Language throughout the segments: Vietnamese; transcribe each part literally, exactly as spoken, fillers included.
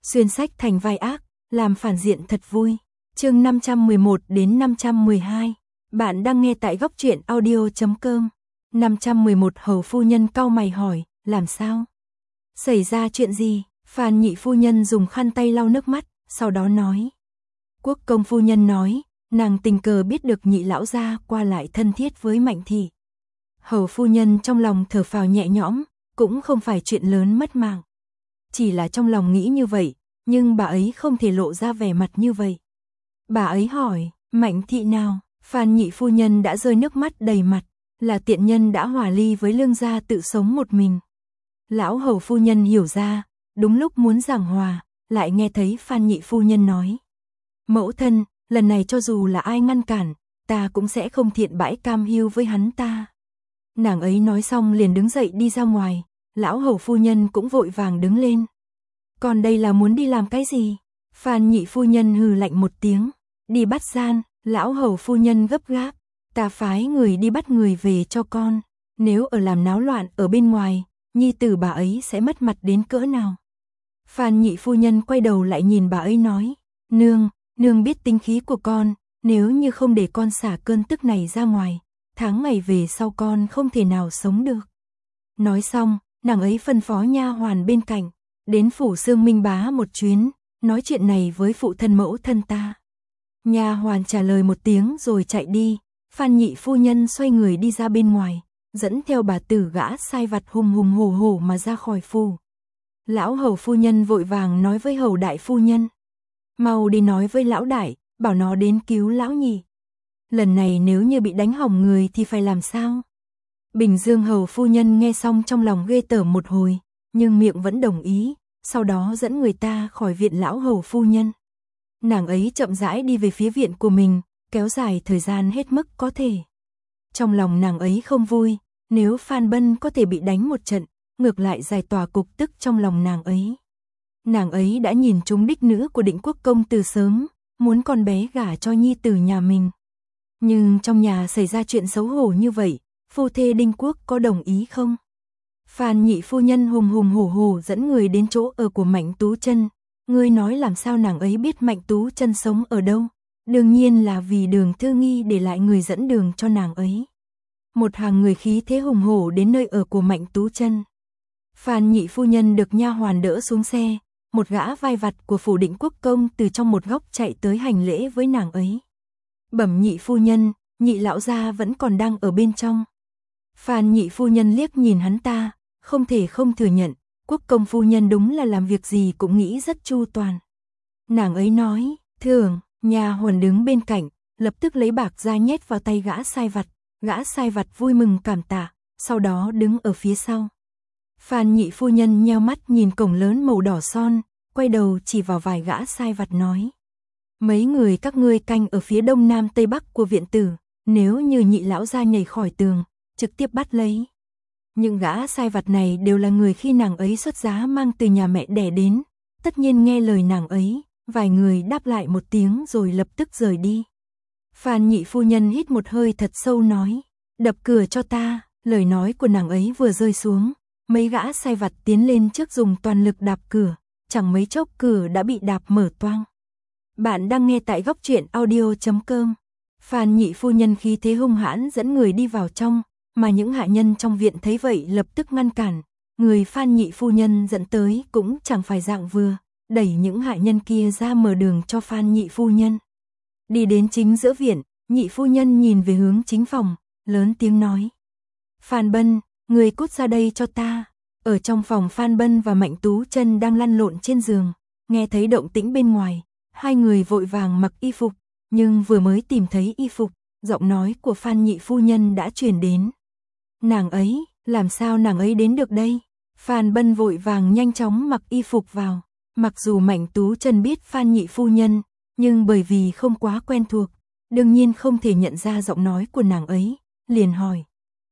xuyên sách thành vai ác, làm phản diện thật vui. Chương năm trăm mười một đến năm trăm mười hai. Bạn đang nghe tại góc truyện audio chấm com. năm trăm mười một Hầu phu nhân cau mày hỏi, làm sao? Xảy ra chuyện gì? Phan nhị phu nhân dùng khăn tay lau nước mắt, sau đó nói. Quốc công phu nhân nói, nàng tình cờ biết được nhị lão gia qua lại thân thiết với Mạnh thị. Hầu phu nhân trong lòng thở phào nhẹ nhõm, cũng không phải chuyện lớn mất mạng. Chỉ là trong lòng nghĩ như vậy, nhưng bà ấy không thể lộ ra vẻ mặt như vậy. Bà ấy hỏi, Mạnh thị nào? Phan nhị phu nhân đã rơi nước mắt đầy mặt, là tiện nhân đã hòa ly với Lương gia tự sống một mình. Lão hầu phu nhân hiểu ra, đúng lúc muốn giảng hòa, lại nghe thấy Phan nhị phu nhân nói. Mẫu thân, lần này cho dù là ai ngăn cản, ta cũng sẽ không thiện bãi cam hiu với hắn ta. Nàng ấy nói xong liền đứng dậy đi ra ngoài, lão hầu phu nhân cũng vội vàng đứng lên. Còn đây là muốn đi làm cái gì? Phan nhị phu nhân hừ lạnh một tiếng, đi bắt gian. Lão hầu phu nhân gấp gáp, ta phái người đi bắt người về cho con, nếu ở làm náo loạn ở bên ngoài, nhi tử bà ấy sẽ mất mặt đến cỡ nào. Phan nhị phu nhân quay đầu lại nhìn bà ấy nói, nương, nương biết tính khí của con, nếu như không để con xả cơn tức này ra ngoài, tháng ngày về sau con không thể nào sống được. Nói xong, nàng ấy phân phó nha hoàn bên cạnh, đến phủ Sương Minh Bá một chuyến, nói chuyện này với phụ thân mẫu thân ta. Nha hoàn trả lời một tiếng rồi chạy đi, Phan nhị phu nhân xoay người đi ra bên ngoài, dẫn theo bà tử gã sai vặt hùng hùng hổ hổ mà ra khỏi phủ. Lão hầu phu nhân vội vàng nói với hầu đại phu nhân, mau đi nói với lão đại, bảo nó đến cứu lão nhị. Lần này nếu như bị đánh hỏng người thì phải làm sao? Bình Dương hầu phu nhân nghe xong trong lòng ghê tởm một hồi, nhưng miệng vẫn đồng ý, sau đó dẫn người ta khỏi viện lão hầu phu nhân. Nàng ấy chậm rãi đi về phía viện của mình, kéo dài thời gian hết mức có thể. Trong lòng nàng ấy không vui, nếu Phan Bân có thể bị đánh một trận, ngược lại giải tỏa cục tức trong lòng nàng ấy. Nàng ấy đã nhìn trúng đích nữ của Định Quốc công từ sớm, muốn con bé gả cho nhi tử nhà mình. Nhưng trong nhà xảy ra chuyện xấu hổ như vậy, phu thê Đinh Quốc có đồng ý không? Phan nhị phu nhân hùng hùng hổ hổ dẫn người đến chỗ ở của Mạnh Tú Chân. Ngươi nói làm sao nàng ấy biết Mạnh Tú Chân sống ở đâu? Đương nhiên là vì Đường Thư Nghi để lại người dẫn đường cho nàng ấy. Một hàng người khí thế hùng hổ đến nơi ở của Mạnh Tú Chân. Phan nhị phu nhân được nha hoàn đỡ xuống xe, một gã vai vặt của phủ Định Quốc công từ trong một góc chạy tới hành lễ với nàng ấy. Bẩm nhị phu nhân, nhị lão gia vẫn còn đang ở bên trong. Phan nhị phu nhân liếc nhìn hắn ta, không thể không thừa nhận. Quốc công phu nhân đúng là làm việc gì cũng nghĩ rất chu toàn. Nàng ấy nói, thường, nhà huần đứng bên cạnh, lập tức lấy bạc ra nhét vào tay gã sai vặt, gã sai vặt vui mừng cảm tạ, sau đó đứng ở phía sau. Phan nhị phu nhân nheo mắt nhìn cổng lớn màu đỏ son, quay đầu chỉ vào vài gã sai vặt nói. Mấy người các ngươi canh ở phía đông nam tây bắc của viện tử, nếu như nhị lão gia nhảy khỏi tường, trực tiếp bắt lấy. Những gã sai vặt này đều là người khi nàng ấy xuất giá mang từ nhà mẹ đẻ đến, tất nhiên nghe lời nàng ấy, vài người đáp lại một tiếng rồi lập tức rời đi. Phan nhị phu nhân hít một hơi thật sâu nói, đập cửa cho ta, lời nói của nàng ấy vừa rơi xuống, mấy gã sai vặt tiến lên trước dùng toàn lực đạp cửa, chẳng mấy chốc cửa đã bị đạp mở toang. Bạn đang nghe tại góc truyện audio chấm com. Phan nhị phu nhân khí thế hung hãn dẫn người đi vào trong. Mà những hạ nhân trong viện thấy vậy lập tức ngăn cản, người Phan nhị phu nhân dẫn tới cũng chẳng phải dạng vừa, đẩy những hạ nhân kia ra mở đường cho Phan nhị phu nhân. Đi đến chính giữa viện, nhị phu nhân nhìn về hướng chính phòng, lớn tiếng nói. Phan Bân, người cút ra đây cho ta. Ở trong phòng Phan Bân và Mạnh Tú Chân đang lăn lộn trên giường, nghe thấy động tĩnh bên ngoài, hai người vội vàng mặc y phục, nhưng vừa mới tìm thấy y phục, giọng nói của Phan nhị phu nhân đã truyền đến. Nàng ấy, làm sao nàng ấy đến được đây? Phan Bân vội vàng nhanh chóng mặc y phục vào. Mặc dù Mạnh Tú Chân biết Phan nhị phu nhân, nhưng bởi vì không quá quen thuộc, đương nhiên không thể nhận ra giọng nói của nàng ấy, liền hỏi.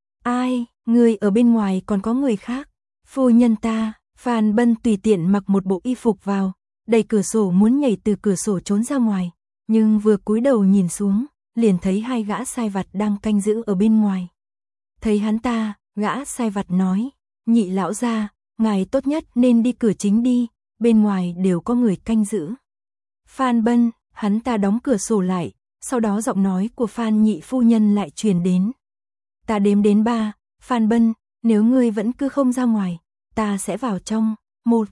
Ai, người ở bên ngoài còn có người khác? Phu nhân ta. Phan Bân tùy tiện mặc một bộ y phục vào, đẩy cửa sổ muốn nhảy từ cửa sổ trốn ra ngoài, nhưng vừa cúi đầu nhìn xuống, liền thấy hai gã sai vặt đang canh giữ ở bên ngoài. Thấy hắn ta, gã sai vặt nói, nhị lão gia, ngài tốt nhất nên đi cửa chính đi, bên ngoài đều có người canh giữ. Phan Bân, hắn ta đóng cửa sổ lại, sau đó giọng nói của Phan nhị phu nhân lại truyền đến. Ta đếm đến ba, Phan Bân, nếu ngươi vẫn cứ không ra ngoài, ta sẽ vào trong. Một.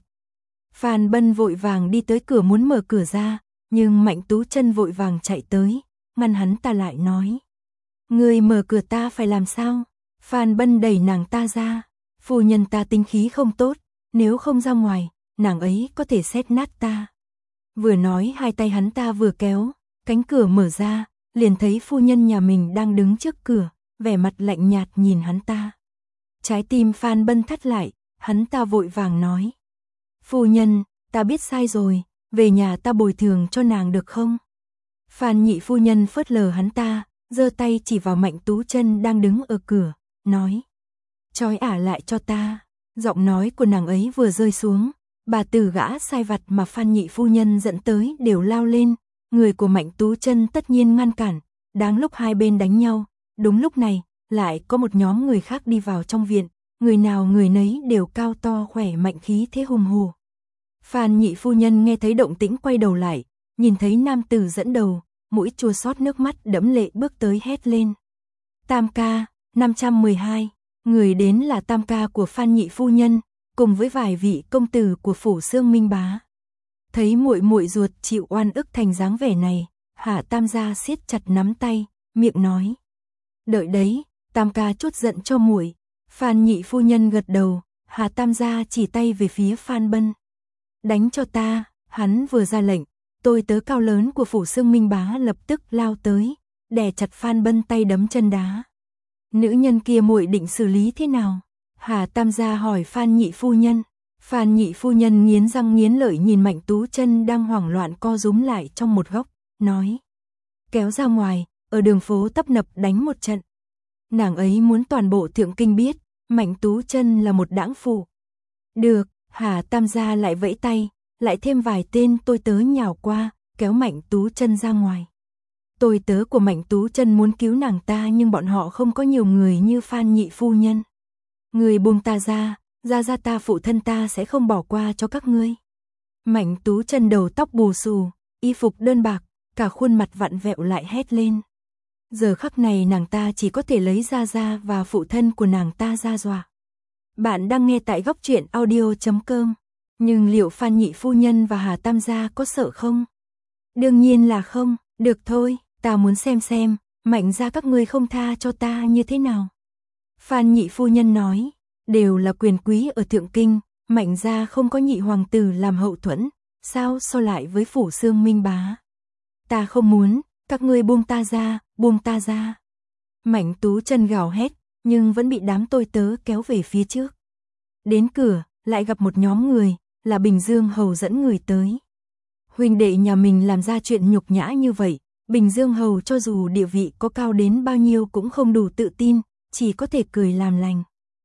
Phan Bân vội vàng đi tới cửa muốn mở cửa ra, nhưng Mạnh Tú Chân vội vàng chạy tới, ngăn hắn ta lại nói. Ngươi mở cửa ta phải làm sao? Phan Bân đẩy nàng ta ra. Phu nhân ta tính khí không tốt, nếu không ra ngoài, nàng ấy có thể xét nát ta. Vừa nói hai tay hắn ta vừa kéo, cánh cửa mở ra, liền thấy phu nhân nhà mình đang đứng trước cửa, vẻ mặt lạnh nhạt nhìn hắn ta. Trái tim Phan Bân thắt lại, hắn ta vội vàng nói. Phu nhân, ta biết sai rồi, về nhà ta bồi thường cho nàng được không? Phan nhị phu nhân phớt lờ hắn ta, giơ tay chỉ vào Mạnh Tú Chân đang đứng ở cửa, nói. Trói ả lại cho ta. Giọng nói của nàng ấy vừa rơi xuống, bà tử gã sai vặt mà Phan nhị phu nhân dẫn tới đều lao lên, người của Mạnh Tú Chân tất nhiên ngăn cản, đáng lúc hai bên đánh nhau, đúng lúc này, lại có một nhóm người khác đi vào trong viện, người nào người nấy đều cao to khỏe mạnh khí thế hùng hổ. Phan nhị phu nhân nghe thấy động tĩnh quay đầu lại, nhìn thấy nam tử dẫn đầu, mũi chua xót nước mắt đẫm lệ bước tới hét lên. Tam ca, năm trăm mười hai, người đến là tam ca của Phan nhị phu nhân, cùng với vài vị công tử của phủ Xương Minh Bá. Thấy muội muội ruột chịu oan ức thành dáng vẻ này, Hạ Tam gia siết chặt nắm tay, miệng nói: "Đợi đấy, Tam ca chút giận cho muội." Phan nhị phu nhân gật đầu, Hạ Tam gia chỉ tay về phía Phan Bân. "Đánh cho ta." Hắn vừa ra lệnh, tôi tớ cao lớn của phủ Xương Minh Bá lập tức lao tới, đè chặt Phan Bân tay đấm chân đá. "Nữ nhân kia muội định xử lý thế nào?" Hà Tam gia hỏi Phan nhị phu nhân. Phan nhị phu nhân nghiến răng nghiến lợi nhìn Mạnh Tú Chân đang hoảng loạn co rúm lại trong một góc, nói: "Kéo ra ngoài, ở đường phố tấp nập đánh một trận." Nàng ấy muốn toàn bộ thượng kinh biết, Mạnh Tú Chân là một đãng phụ. "Được." Hà Tam gia lại vẫy tay, lại thêm vài tên tôi tớ nhào qua, kéo Mạnh Tú Chân ra ngoài. Tôi tớ của Mạnh Tú Chân muốn cứu nàng ta nhưng bọn họ không có nhiều người như Phan nhị phu nhân. "Người buông ta ra, ra ra ta phụ thân ta sẽ không bỏ qua cho các ngươi." Mạnh Tú Chân đầu tóc bù xù, y phục đơn bạc, cả khuôn mặt vặn vẹo lại hét lên. Giờ khắc này nàng ta chỉ có thể lấy ra ra và phụ thân của nàng ta ra dọa. Bạn đang nghe tại góc truyện audio chấm com. Nhưng liệu Phan nhị phu nhân và Hà Tam gia có sợ không? Đương nhiên là không. "Được thôi, ta muốn xem xem, Mạnh gia các ngươi không tha cho ta như thế nào." Phan nhị phu nhân nói, đều là quyền quý ở thượng kinh, Mạnh gia không có nhị hoàng tử làm hậu thuẫn, sao so lại với phủ Xương Minh Bá. "Ta không muốn, các ngươi buông ta ra, buông ta ra." Mạnh Tú Chân gào hét, nhưng vẫn bị đám tôi tớ kéo về phía trước. Đến cửa, lại gặp một nhóm người, là Bình Dương Hầu dẫn người tới. Huynh đệ nhà mình làm ra chuyện nhục nhã như vậy, Bình Dương Hầu cho dù địa vị có cao đến bao nhiêu cũng không đủ tự tin, chỉ có thể cười làm lành.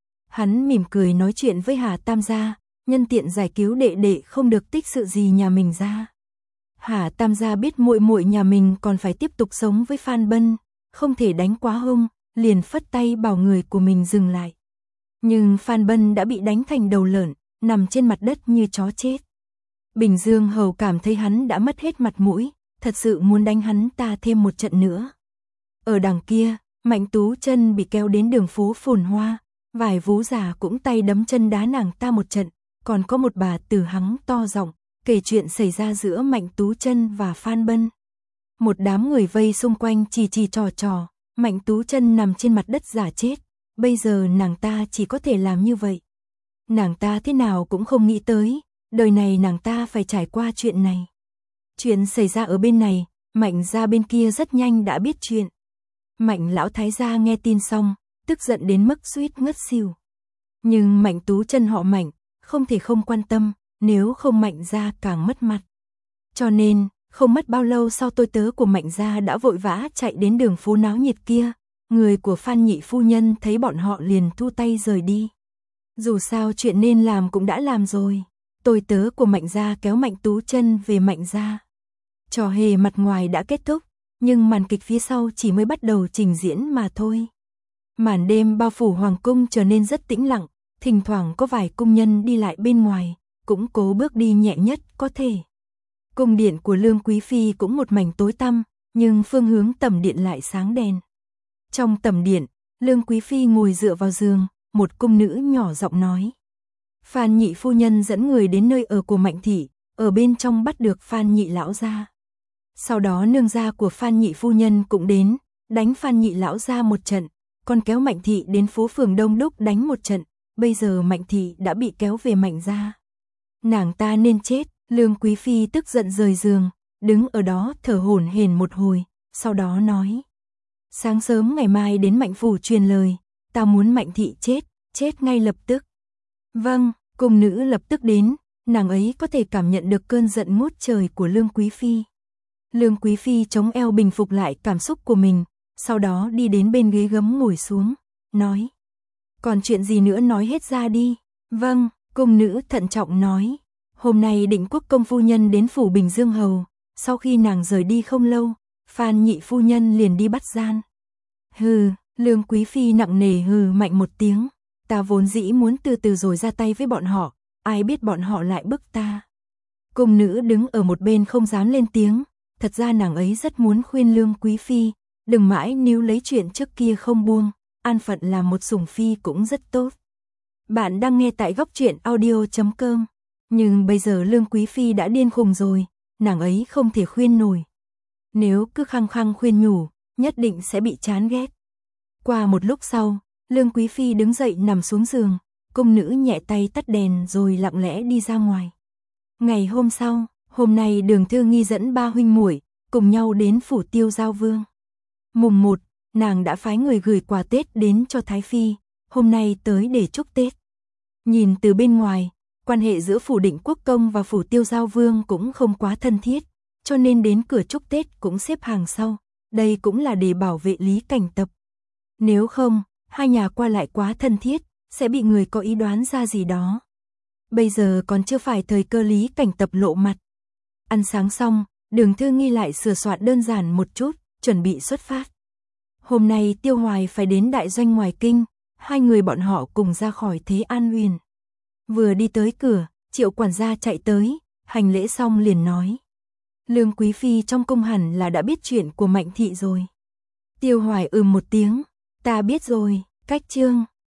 Hắn mỉm cười nói chuyện với Hà Tam gia, nhân tiện giải cứu đệ đệ không được tích sự gì nhà mình ra. Hà Tam gia biết muội muội nhà mình còn phải tiếp tục sống với Phan Bân, không thể đánh quá hung, liền phất tay bảo người của mình dừng lại. Nhưng Phan Bân đã bị đánh thành đầu lợn, nằm trên mặt đất như chó chết. Bình Dương Hầu cảm thấy hắn đã mất hết mặt mũi, thật sự muốn đánh hắn ta thêm một trận nữa. Ở đằng kia, Mạnh Tú Chân bị kéo đến đường phố phồn hoa, vài vú già cũng tay đấm chân đá nàng ta một trận, còn có một bà tử hắng to giọng kể chuyện xảy ra giữa Mạnh Tú Chân và Phan Bân. Một đám người vây xung quanh chỉ chỉ trò trò, Mạnh Tú Chân nằm trên mặt đất giả chết, bây giờ nàng ta chỉ có thể làm như vậy. Nàng ta thế nào cũng không nghĩ tới, đời này nàng ta phải trải qua chuyện này. Chuyện xảy ra ở bên này, Mạnh gia bên kia rất nhanh đã biết chuyện. Mạnh lão thái gia nghe tin xong, tức giận đến mức suýt ngất xỉu. Nhưng Mạnh Tú Chân họ Mạnh, không thể không quan tâm, nếu không Mạnh gia càng mất mặt. Cho nên, không mất bao lâu sau tôi tớ của Mạnh gia đã vội vã chạy đến đường phố náo nhiệt kia, người của Phan nhị phu nhân thấy bọn họ liền thu tay rời đi. Dù sao chuyện nên làm cũng đã làm rồi, tôi tớ của Mạnh gia kéo Mạnh Tú Chân về Mạnh gia. Trò hề mặt ngoài đã kết thúc, nhưng màn kịch phía sau chỉ mới bắt đầu trình diễn mà thôi. Màn đêm bao phủ hoàng cung trở nên rất tĩnh lặng, thỉnh thoảng có vài cung nhân đi lại bên ngoài, cũng cố bước đi nhẹ nhất có thể. Cung điện của Lương Quý Phi cũng một mảnh tối tăm, nhưng phương hướng tầm điện lại sáng đèn. Trong tầm điện, Lương Quý Phi ngồi dựa vào giường, một cung nữ nhỏ giọng nói. Phan nhị phu nhân dẫn người đến nơi ở của Mạnh thị, ở bên trong bắt được Phan nhị lão gia. Sau đó nương gia của Phan nhị phu nhân cũng đến, đánh Phan nhị lão gia một trận, còn kéo Mạnh thị đến phố phường Đông Đúc đánh một trận, bây giờ Mạnh thị đã bị kéo về Mạnh gia. Nàng ta nên chết. Lương Quý Phi tức giận rời giường, đứng ở đó thở hổn hển một hồi, sau đó nói. Sáng sớm ngày mai đến Mạnh phủ truyền lời, ta muốn Mạnh thị chết, chết ngay lập tức. Vâng, cung nữ lập tức đến, nàng ấy có thể cảm nhận được cơn giận ngút trời của Lương Quý Phi. Lương Quý Phi chống eo bình phục lại cảm xúc của mình, sau đó đi đến bên ghế gấm ngồi xuống, nói. Còn chuyện gì nữa nói hết ra đi. Vâng, cung nữ thận trọng nói. Hôm nay Định Quốc công phu nhân đến phủ Bình Dương hầu, sau khi nàng rời đi không lâu, Phan nhị phu nhân liền đi bắt gian. Hừ, Lương Quý Phi nặng nề hừ mạnh một tiếng, ta vốn dĩ muốn từ từ rồi ra tay với bọn họ, ai biết bọn họ lại bức ta. Cung nữ đứng ở một bên không dám lên tiếng, thật ra nàng ấy rất muốn khuyên Lương Quý Phi, đừng mãi níu lấy chuyện trước kia không buông, an phận làm một sủng phi cũng rất tốt. Bạn đang nghe tại góc truyện audio chấm com. Nhưng bây giờ Lương Quý Phi đã điên khùng rồi, nàng ấy không thể khuyên nổi. Nếu cứ khăng khăng khuyên nhủ, nhất định sẽ bị chán ghét. Qua một lúc sau, Lương Quý Phi đứng dậy nằm xuống giường, cung nữ nhẹ tay tắt đèn rồi lặng lẽ đi ra ngoài. Ngày hôm sau, hôm nay Đường Thư Nghi dẫn ba huynh muội cùng nhau đến phủ Tiêu Giao Vương. Mùng một, nàng đã phái người gửi quà Tết đến cho Thái Phi, hôm nay tới để chúc Tết. Nhìn từ bên ngoài, quan hệ giữa phủ Định Quốc công và phủ Tiêu Giao Vương cũng không quá thân thiết, cho nên đến cửa chúc Tết cũng xếp hàng sau, đây cũng là để bảo vệ Lý Cảnh Tập. Nếu không, hai nhà qua lại quá thân thiết, sẽ bị người có ý đoán ra gì đó. Bây giờ còn chưa phải thời cơ Lý Cảnh Tập lộ mặt. Ăn sáng xong, Đường Thư Nghi lại sửa soạn đơn giản một chút, chuẩn bị xuất phát. Hôm nay Tiêu Hoài phải đến đại doanh ngoài kinh, hai người bọn họ cùng ra khỏi Thế An Huyền. Vừa đi tới cửa, Triệu quản gia chạy tới, hành lễ xong liền nói. Lương Quý Phi trong cung hẳn là đã biết chuyện của Mạnh thị rồi. Tiêu Hoài ừm một tiếng, ta biết rồi, cách chương.